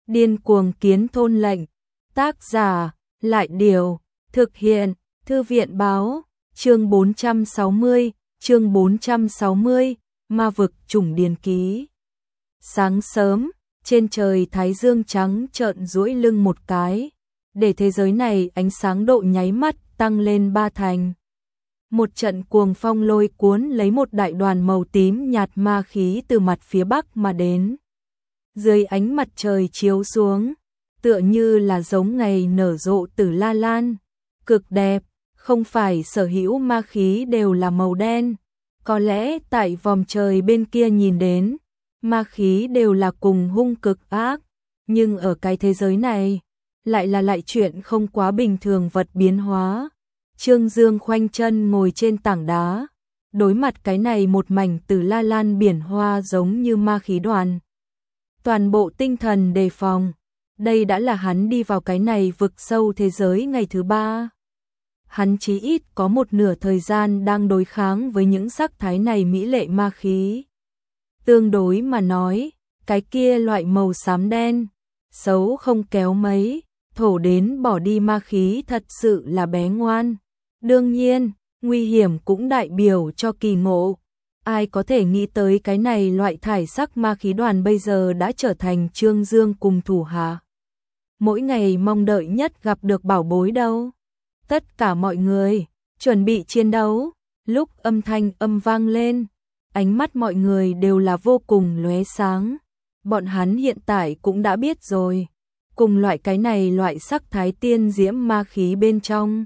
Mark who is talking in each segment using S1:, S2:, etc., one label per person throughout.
S1: Điên cuồng kiến thôn lệnh. Tác giả, Lại Điều. Thực hiện, Thư viện Báo. Chương 460, Ma vực chủng điền ký. Sáng sớm, trên trời thái dương trắng trợn duỗi lưng một cái, để thế giới này ánh sáng độ nháy mắt tăng lên 3 thành. Một trận cuồng phong lôi cuốn lấy một đại đoàn màu tím nhạt ma khí từ mặt phía bắc mà đến. Dưới ánh mặt trời chiếu xuống, tựa như là giống ngày nở rộ Tử La Lan, cực đẹp. Không phải sở hữu ma khí đều là màu đen, có lẽ tại vòm trời bên kia nhìn đến, ma khí đều là cùng hung cực ác, nhưng ở cái thế giới này, lại chuyện không quá bình thường vật biến hóa. Trương Dương khoanh chân ngồi trên tảng đá, đối mặt cái này một mảnh Tử La Lan biển hoa giống như ma khí đoàn. Toàn bộ tinh thần đề phòng, đây đã là hắn đi vào cái này vực sâu thế giới ngày thứ 3. Hắn chí ít có một nửa thời gian đang đối kháng với những sắc thái này mỹ lệ ma khí. Tương đối mà nói, cái kia loại màu xám đen, xấu không kéo mấy, thổ đến bỏ đi ma khí thật sự là bé ngoan. Đương nhiên, nguy hiểm cũng đại biểu cho kỳ ngộ. Ai có thể nghĩ tới cái này loại thải sắc ma khí đoàn bây giờ đã trở thành Trương Dương cùng thủ hạ. Mỗi ngày mong đợi nhất gặp được bảo bối đâu. Tất cả mọi người chuẩn bị chiến đấu, lúc âm thanh vang lên, ánh mắt mọi người đều là vô cùng lóe sáng. Bọn hắn hiện tại cũng đã biết rồi, cùng loại cái này loại sắc thái tiên diễm ma khí bên trong.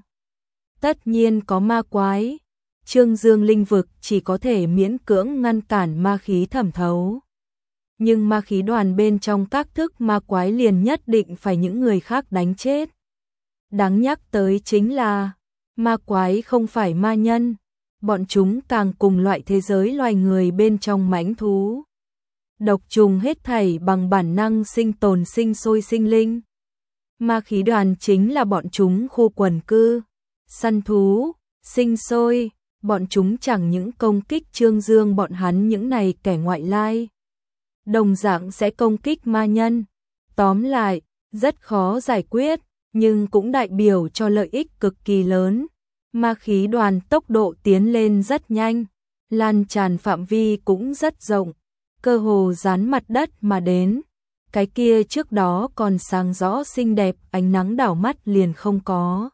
S1: Tất nhiên có ma quái, Trương Dương linh vực chỉ có thể miễn cưỡng ngăn cản ma khí thẩm thấu. Nhưng ma khí đoàn bên trong các thức ma quái liền nhất định phải những người khác đánh chết. Đáng nhắc tới chính là, ma quái không phải ma nhân, bọn chúng càng cùng loại thế giới loài người bên trong mãnh thú. Độc trùng hết thảy bằng bản năng sinh tồn sinh sôi sinh linh. Ma khí đoàn chính là bọn chúng khu quần cư, săn thú, sinh sôi, bọn chúng chẳng những công kích Trương Dương bọn hắn những này kẻ ngoại lai. Đồng dạng sẽ công kích ma nhân. Tóm lại, rất khó giải quyết, nhưng cũng đại biểu cho lợi ích cực kỳ lớn. Ma khí đoàn tốc độ tiến lên rất nhanh, lan tràn phạm vi cũng rất rộng, cơ hồ dán mặt đất mà đến. Cái kia trước đó còn sáng rõ xinh đẹp, ánh nắng đảo mắt liền không có.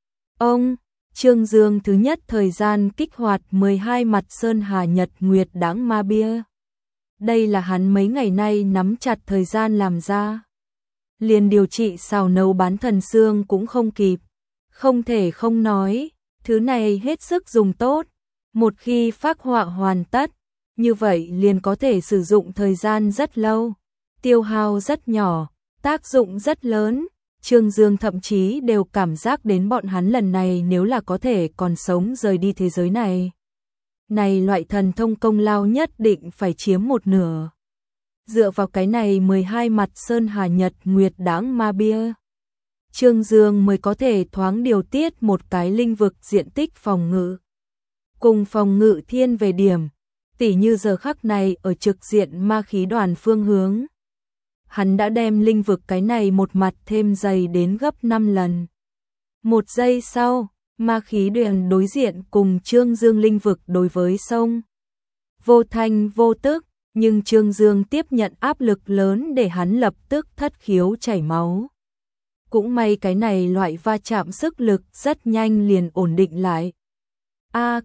S1: Trương Dương thứ nhất thời gian kích hoạt 12 mặt sơn hà nhật nguyệt đãng ma bia. Đây là hắn mấy ngày nay nắm chặt thời gian làm ra. Liền điều trị xào nấu bán thần xương cũng không kịp. Không thể không nói, thứ này hết sức dùng tốt. Một khi phác họa hoàn tất, như vậy liền có thể sử dụng thời gian rất lâu. Tiêu hao rất nhỏ, tác dụng rất lớn. Trương Dương thậm chí đều cảm giác đến bọn hắn lần này nếu là có thể còn sống rời đi thế giới này. Này loại thần thông công lao nhất định phải chiếm một nửa. Dựa vào cái này 12 mặt sơn hà nhật nguyệt đãng ma bia, Trương Dương mới có thể thoáng điều tiết một cái linh vực diện tích phòng ngự. Cùng phòng ngự thiên về điểm, tỉ như giờ khắc này ở trực diện ma khí đoàn phương hướng. Hắn đã đem linh vực cái này một mặt thêm dày đến gấp 5 lần. Một giây sau, ma khí đoàn đối diện cùng Trương Dương linh vực đối với sông. Vô thanh vô tức, nhưng Trương Dương tiếp nhận áp lực lớn để hắn lập tức thất khiếu chảy máu. Cũng may cái này loại va chạm sức lực rất nhanh liền ổn định lại. A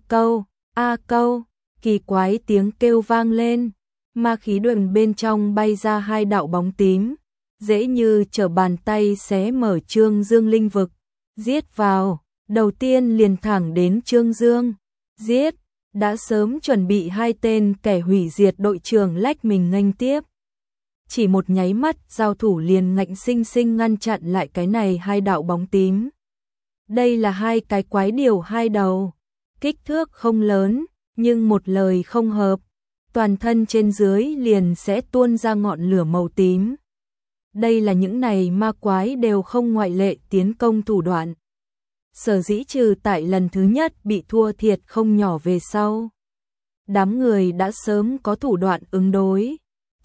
S1: câu, kỳ quái tiếng kêu vang lên. Ma khí đoàn bên trong bay ra 2 đạo bóng tím, dễ như trở bàn tay xé mở Trương Dương linh vực, giết vào, đầu tiên liền thẳng đến Trương Dương, giết, đã sớm chuẩn bị 2 tên kẻ hủy diệt đội trưởng lách mình nghênh tiếp. Chỉ một nháy mắt giao thủ liền ngạnh sinh sinh ngăn chặn lại cái này 2 đạo bóng tím. Đây là 2 cái quái điểu 2 đầu, kích thước không lớn, nhưng một lời không hợp. Toàn thân trên dưới liền sẽ tuôn ra ngọn lửa màu tím. Đây là những này ma quái đều không ngoại lệ tiến công thủ đoạn. Sở dĩ trừ tại lần thứ nhất bị thua thiệt không nhỏ về sau. Đám người đã sớm có thủ đoạn ứng đối.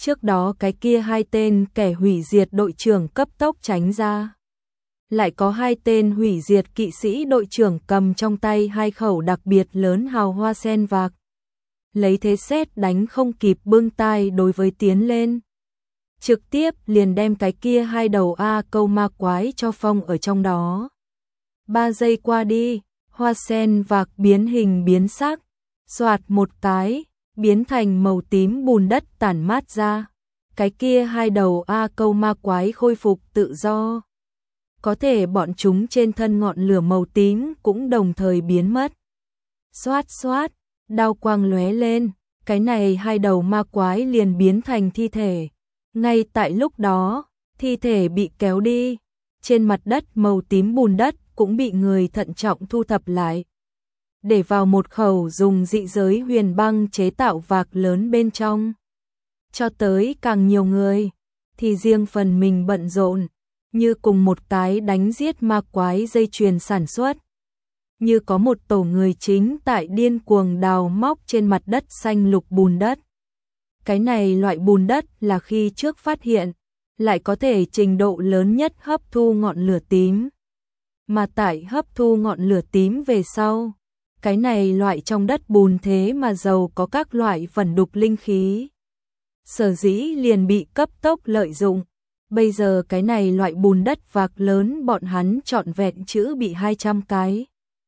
S1: Trước đó cái kia hai tên kẻ hủy diệt đội trưởng cấp tốc tránh ra. Lại có hai tên hủy diệt kỵ sĩ đội trưởng cầm trong tay hai khẩu đặc biệt lớn hào hoa sen vạc. Lấy thế sét đánh không kịp bưng tay đối với tiến lên. Trực tiếp liền đem cái kia hai đầu A câu ma quái cho phong ở trong đó. 3 giây qua đi, hoa sen vạc biến hình biến sắc, xoạt một cái, biến thành màu tím bùn đất tản mát ra. Cái kia hai đầu A câu ma quái khôi phục tự do. Có thể bọn chúng trên thân ngọn lửa màu tím cũng đồng thời biến mất. Xoát xoát, đao quang lóe lên, cái này hai đầu ma quái liền biến thành thi thể. Ngay tại lúc đó, thi thể bị kéo đi, trên mặt đất màu tím bùn đất cũng bị người thận trọng thu thập lại. Để vào một khẩu dùng dị giới huyền băng chế tạo vạc lớn bên trong. Cho tới càng nhiều người, thì riêng phần mình bận rộn, như cùng một cái đánh giết ma quái dây chuyền sản xuất. Như có một tổ người chính tại điên cuồng đào móc trên mặt đất xanh lục bùn đất. Cái này loại bùn đất là khi trước phát hiện, lại có thể trình độ lớn nhất hấp thu ngọn lửa tím. Mà tại hấp thu ngọn lửa tím về sau, cái này loại trong đất bùn thế mà giàu có các loại vẩn đục linh khí. Sở dĩ liền bị cấp tốc lợi dụng. Bây giờ cái này loại bùn đất vạc lớn bọn hắn trọn vẹn chữ bị 200 cái.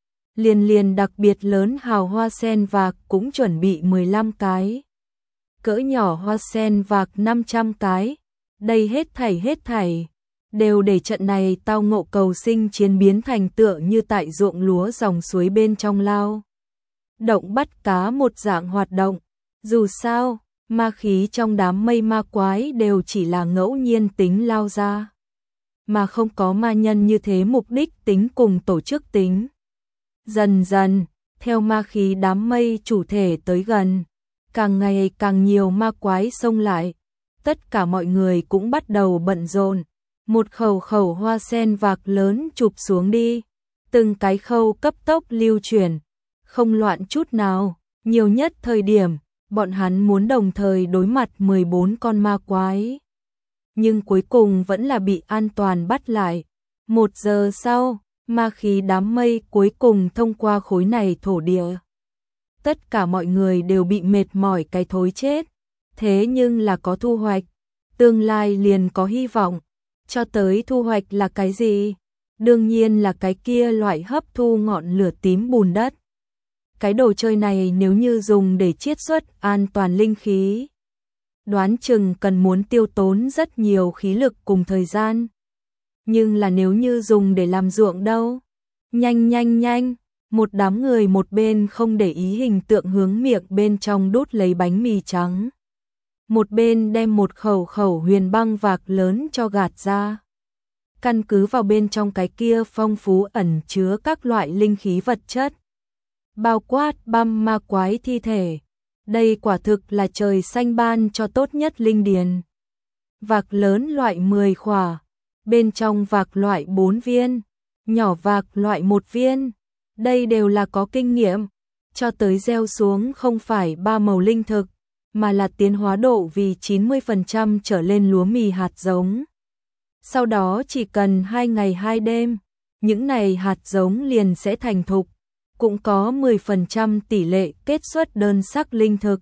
S1: Liền đặc biệt lớn hào hoa sen vạc cũng chuẩn bị 15 cái. Cỡ nhỏ hoa sen vạc 500 cái. Đây hết thảy, đều để trận này tao ngộ cầu sinh chiến biến thành tựa như tại ruộng lúa dòng suối bên trong lao. Động bắt cá một dạng hoạt động. Dù sao, ma khí trong đám mây ma quái đều chỉ là ngẫu nhiên tính lao ra. Mà không có ma nhân như thế mục đích tính cùng tổ chức tính. Dần dần, theo ma khí đám mây chủ thể tới gần, càng ngày càng nhiều ma quái xông lại. Tất cả mọi người cũng bắt đầu bận rộn. Một khẩu hoa sen vạc lớn chụp xuống đi. Từng cái khâu cấp tốc lưu chuyển, không loạn chút nào. Nhiều nhất thời điểm, bọn hắn muốn đồng thời đối mặt 14 con ma quái. Nhưng cuối cùng vẫn là bị an toàn bắt lại. 1 giờ sau, ma khí đám mây cuối cùng thông qua khối này thổ địa. Tất cả mọi người đều bị mệt mỏi cái thối chết. Thế nhưng là có thu hoạch. Tương lai liền có hy vọng. Cho tới thu hoạch là cái gì? Đương nhiên là cái kia loại hấp thu ngọn lửa tím bùn đất. Cái đồ chơi này nếu như dùng để chiết xuất an toàn linh khí, đoán chừng cần muốn tiêu tốn rất nhiều khí lực cùng thời gian. Nhưng là nếu như dùng để làm ruộng đâu? Nhanh, một đám người một bên không để ý hình tượng hướng miệng bên trong đút lấy bánh mì trắng. Một bên đem một khẩu huyền băng vạc lớn cho gạt ra. Căn cứ vào bên trong cái kia phong phú ẩn chứa các loại linh khí vật chất. Bao quát băm ma quái thi thể. Đây quả thực là trời xanh ban cho tốt nhất linh điền. Vạc lớn loại 10 khỏa. Bên trong vạc loại 4 viên. Nhỏ vạc loại 1 viên. Đây đều là có kinh nghiệm. Cho tới gieo xuống không phải 3 màu linh thực, mà là tiến hóa độ vì 90% trở lên lúa mì hạt giống. Sau đó chỉ cần 2 ngày 2 đêm, những này hạt giống liền sẽ thành thục. Cũng có 10% tỷ lệ kết xuất đơn sắc linh thực,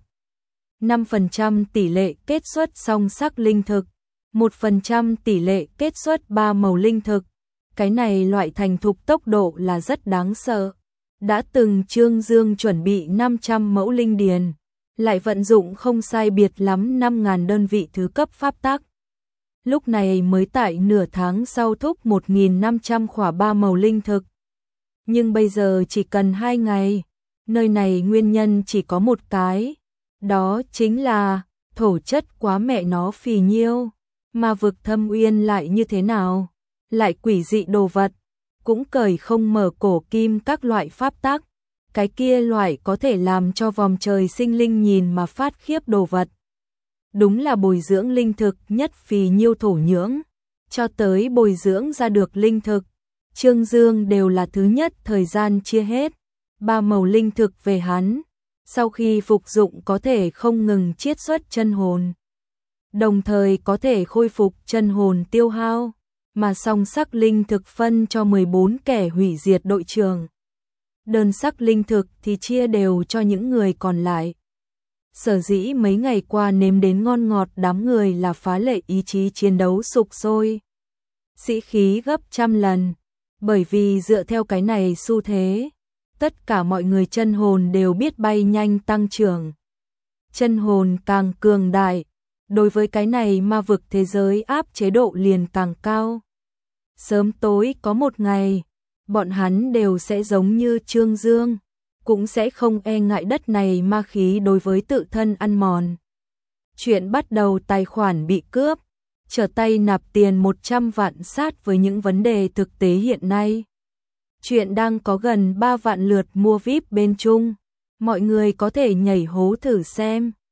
S1: 5% tỷ lệ kết xuất song sắc linh thực, 1% tỷ lệ kết xuất 3 màu linh thực. Cái này loại thành thục tốc độ là rất đáng sợ. Đã từng Trương Dương chuẩn bị 500 mẫu linh điền, lại vận dụng không sai biệt lắm 5.000 đơn vị thứ cấp pháp tắc. Lúc này mới tại nửa tháng sau thúc 1.500 khỏa 3 màu linh thực. Nhưng bây giờ chỉ cần 2 ngày, nơi này nguyên nhân chỉ có một cái, đó chính là thổ chất quá mẹ nó phì nhiêu, mà vực thâm uyên lại như thế nào, lại quỷ dị đồ vật, cũng cởi không mở cổ kim các loại pháp tắc, cái kia loại có thể làm cho vòng trời sinh linh nhìn mà phát khiếp đồ vật. Đúng là bồi dưỡng linh thực nhất phì nhiêu thổ nhưỡng, cho tới bồi dưỡng ra được linh thực. Trương Dương đều là thứ nhất thời gian chia hết, 3 màu linh thực về hắn, sau khi phục dụng có thể không ngừng chiết xuất chân hồn. đồng thời có thể khôi phục chân hồn tiêu hao, mà song sắc linh thực phân cho 14 kẻ hủy diệt đội trưởng. Đơn sắc linh thực thì chia đều cho những người còn lại. Sở dĩ mấy ngày qua nếm đến ngon ngọt đám người là phá lệ ý chí chiến đấu sục sôi. Sĩ khí gấp trăm lần, bởi vì dựa theo cái này xu thế, tất cả mọi người chân hồn đều biết bay nhanh tăng trưởng. Chân hồn càng cường đại, đối với cái này ma vực thế giới áp chế độ liền càng cao. Sớm tối có một ngày, bọn hắn đều sẽ giống như Trương Dương, cũng sẽ không e ngại đất này ma khí đối với tự thân ăn mòn. Chuyện bắt đầu tài khoản bị cướp, trở tay nạp tiền 100 vạn sát với những vấn đề thực tế hiện nay. Chuyện đang có gần 3 vạn lượt mua VIP bên Trung, mọi người có thể nhảy hố thử xem.